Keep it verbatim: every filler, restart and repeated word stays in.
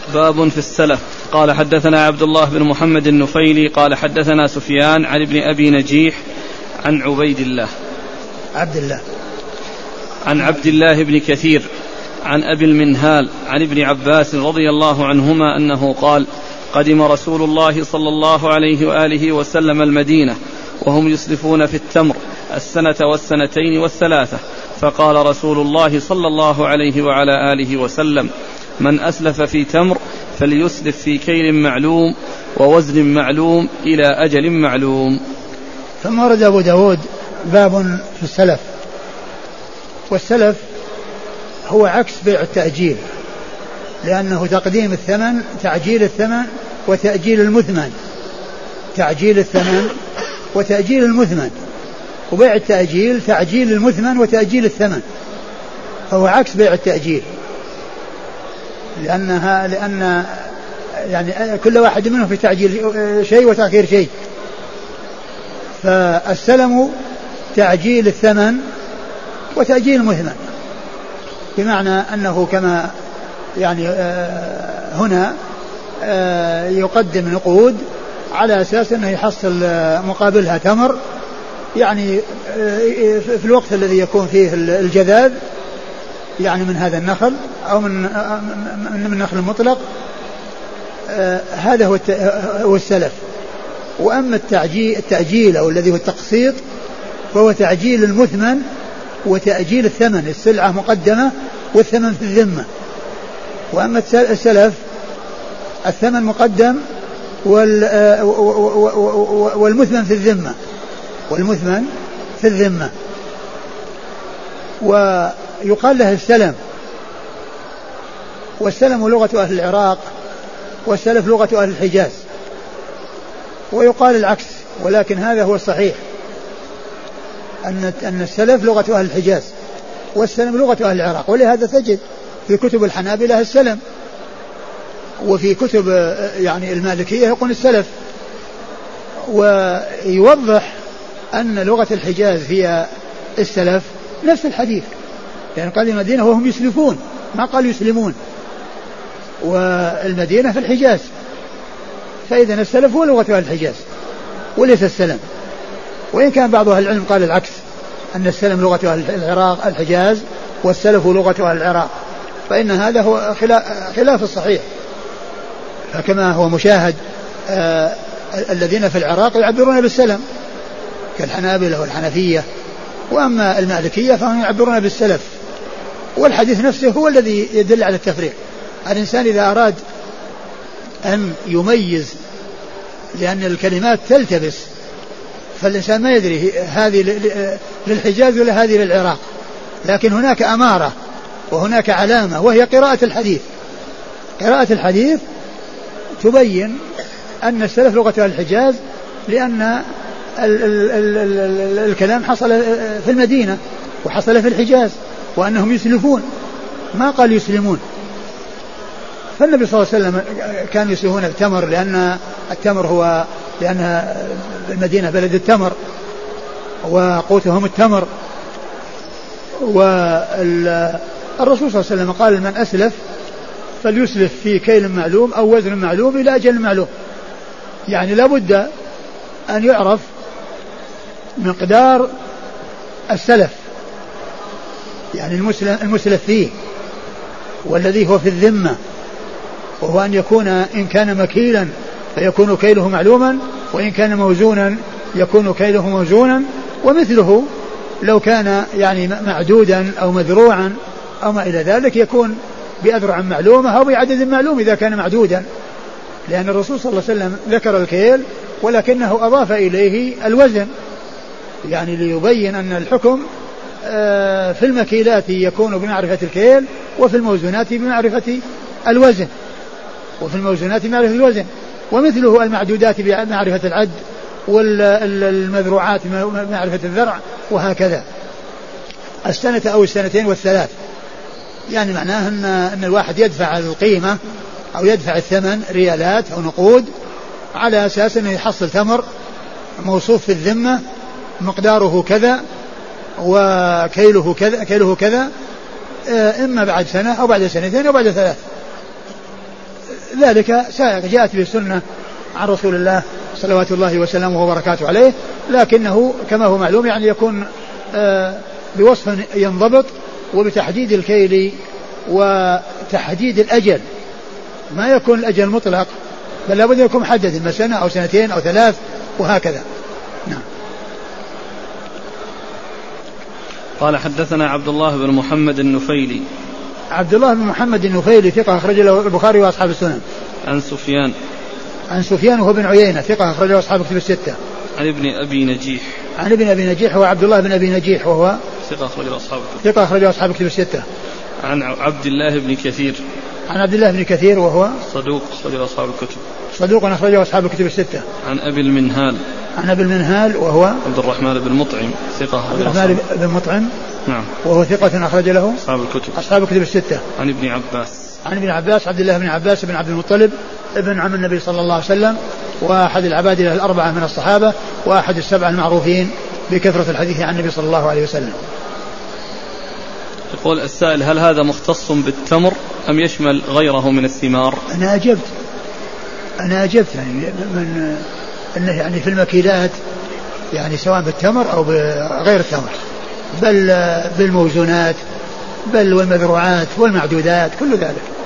باب في السلف. قال حدثنا عبد الله بن محمد النفيلي قال حدثنا سفيان عن ابن أبي نجيح عن عبيد الله عبد الله عن عبد الله بن كثير عن أبي المنهال عن ابن عباس رضي الله عنهما أنه قال قدم رسول الله صلى الله عليه وآله وسلم المدينة وهم يسلفون في التمر السنة والسنتين والثلاثة، فقال رسول الله صلى الله عليه وعلى آله وسلم من أسلف في تمر فليسلف في كيل معلوم ووزن معلوم إلى أجل معلوم. ثم ورد أبو داود باب في السلف. والسلف هو عكس بيع التأجيل، لأنه تقديم الثمن تعجيل الثمن وتأجيل المثمن، تعجيل الثمن وتأجيل المثمن، وبيع التأجيل تعجيل المثمن وتأجيل الثمن، فهو عكس بيع التأجيل، لأنها لأن يعني كل واحد منهم في تعجيل شيء وتأخير شيء. فالسلم تعجيل الثمن وتأجيل المثمن، بمعنى أنه كما يعني هنا يقدم نقود على أساس أنه يحصل مقابلها تمر، يعني في الوقت الذي يكون فيه الجذاذ يعني من هذا النخل أو من من النخل المطلق، هذا هو السلف. وأما التعجيل التأجيل أو الذي هو التقسيط فهو تعجيل المثمن وتأجيل الثمن، السلعة مقدمة والثمن في الذمة. وأما السلف الثمن مقدم والمثمن في الذمة، والمثمن في الذمة. ويقال له السلم، والسلم لغة أهل العراق، والسلف لغة أهل الحجاز. ويقال العكس، ولكن هذا هو الصحيح، أن أن السلف لغة أهل الحجاز والسلم لغة أهل العراق. ولهذا تجد في كتب الحنابلة السلم، وفي كتب يعني المالكية يقول السلف. ويوضح أن لغة الحجاز هي السلف نفس الحديث، يعني قال المدينة وهم يسلفون، ما قال يسلمون، والمدينة في الحجاز، فإذا السلف هو لغة أهل الحجاز وليس السلم. وإن كان بعض أهل العلم قال العكس، أن السلم لغة أهل العراق الحجاز والسلف لغة أهل العراق، فإن هذا هو خلاف الصحيح. فكما هو مشاهد آه الذين في العراق يعبرون بالسلم كالحنابلة والحنفية، وأما المالكية فهم يعبرون بالسلف. والحديث نفسه هو الذي يدل على التفريق. الإنسان إذا أراد أن يميز، لأن الكلمات تلتبس، فالإنسان ما يدري هذه للحجاز ولا هذه للعراق، لكن هناك أمارة وهناك علامة وهي قراءة الحديث. قراءة الحديث تبين أن السلف لغة الحجاز، لأن ال ال ال ال الكلام حصل في المدينة وحصل في الحجاز، وأنهم يسلفون، ما قال يسلمون. فالنبي صلى الله عليه وسلم كان يسلفون التمر، لأن التمر هو لأن المدينة بلد التمر وقوتهم التمر. والرسول صلى الله عليه وسلم قال من أسلف فليسلف في كيل معلوم أو وزن معلوم إلى أجل معلوم، يعني لابد أن يعرف مقدار السلف، يعني المسلف فيه والذي هو في الذمة، وهو أن يكون إن كان مكيلا فيكون كيله معلوما، وإن كان موزونا يكون كيله موزونا. ومثله لو كان يعني معدودا أو مذروعا أو ما إلى ذلك يكون بأذرع معلومة أو بعدد معلوم إذا كان معدودا، لأن الرسول صلى الله عليه وسلم ذكر الكيل ولكنه أضاف إليه الوزن، يعني ليبين أن الحكم في المكيلات يكون بمعرفة الكيل، وفي الموزونات بمعرفة الوزن، وفي الموزونات بمعرفة الوزن. ومثله المعدودات بمعرفة العد، والمذروعات بمعرفة الذرع، وهكذا السنة أو السنتين والثلاث. يعني معناه أن, أن الواحد يدفع القيمة أو يدفع الثمن ريالات أو نقود على أساس أنه يحصل تمر موصوف في الذمة مقداره كذا وكيله كذا كيله كذا، إما بعد سنة أو بعد سنتين أو بعد ثلاث. ذلك سائغ جاءت به السنة عن رسول الله صلوات الله وسلامه وبركاته عليه، لكنه كما هو معلوم يعني يكون بوصف ينضبط وبتحديد الكيل وتحديد الأجل، ما يكون الأجل مطلق بل لابد يكون محدد، إما سنة أو سنتين أو ثلاث وهكذا. نعم. قال حدثنا عبد الله بن محمد النفيلي. عبد الله بن محمد النفيلي ثقة أخرج له البخاري وأصحاب السنن. عن سفيان. عن سفيان وهو بن عيينة ثقة أخرج له أصحاب الكتب الستة. عن ابن أبي نجيح. عن ابن أبي نجيح هو عبد الله بن أبي نجيح وهو ثقة أخرج له أصحاب الكتب. ثقة أخرج له أصحاب الكتب الستة. عن عبد الله بن كثير. عن عبد الله بن كثير وهو صدوق أخرج له أصحاب الكتب. صدوق أخرج له أصحاب الكتب الستة. عن أبي المنهال. عن أبي المنهال وهو عبد الرحمن بن مطعم ثقة. عبد الرحمن بن مطعم. نعم. وهو ثقة أخرج له أصحاب الكتب. أصحاب الكتب الستة. عن ابن عباس. عن ابن عباس عبد الله بن عباس بن عبد المطلب ابن عم النبي صلى الله عليه وسلم، وأحد العباد الأربعة من الصحابة، وأحد السبعة المعروفين بكثرة الحديث عن النبي صلى الله عليه وسلم. يقول السائل: هل هذا مختص بالتمر أم يشمل غيره من الثمار؟ أنا أجبت أنا أجبت يعني من أنه يعني في المكيلات يعني سواء بالتمر أو بغير التمر، بل بالموزونات بل والمذروعات والمعدودات كل ذلك.